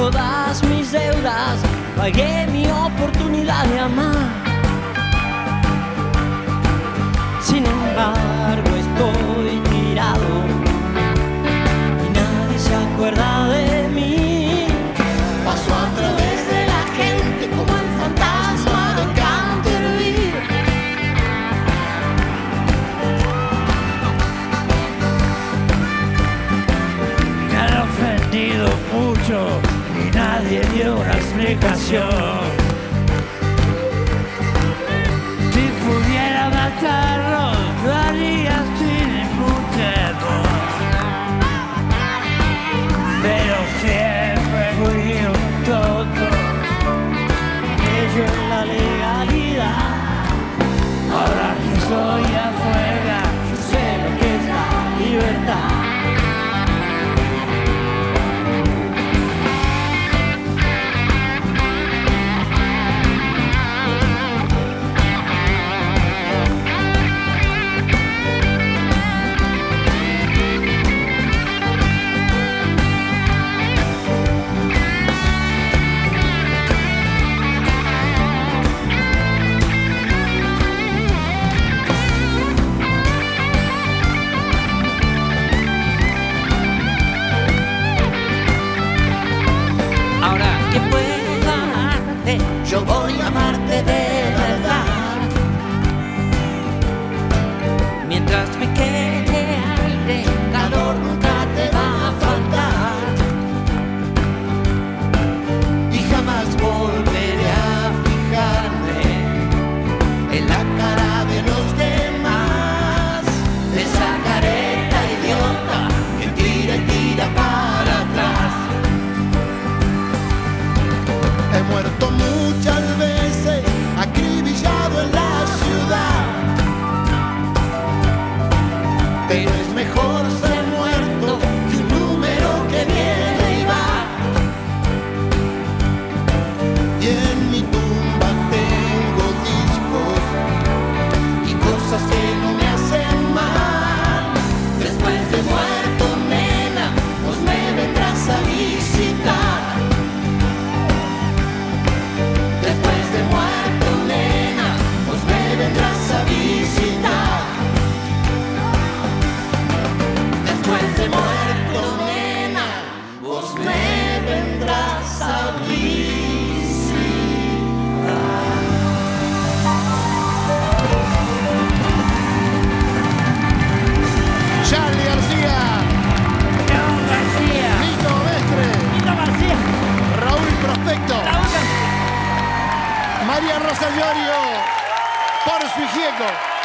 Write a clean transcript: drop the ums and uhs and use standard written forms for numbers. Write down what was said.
todas mis deudas, pagué mi oportunidad de amar. Sin embargo estoy tirado y nadie se acuerda de mí. Paso a través de la gente como el fantasma de Canterville. Me han ofendido mucho y nadie dio una explicación. Si pudiera matarlos, lo haría sin ningún temor. Pero siempre fui un tonto, Ello es la legalidad. ahora que estoy afuera, Yo sé lo que es la libertad. Ahora que puedo amarte, yo voy a amarte de verdad. Mientras me quede aire, calor nunca te va a faltar. Y jamás volveré a fijarme en la cara de los demás. Esa careta idiota que tira y tira para atrás. He muerto muchas veces, acribillado en la ciudad. Pero es mejor ser muerto que un número que viene y va. Y en mi tumba tengo discos y cosas que no me hacen mal. Después de muerto, nena, vos me vendrás a visitar. Después de muerto, nena, vos me vendrás a visitar. Después de muerto, nena, vos me vendrás a visitar. Charlie García, León García, Nito Mestre, Nito García, Raúl Prospecto, Raúl García. María Rosa Llorio, Porfi Gieco.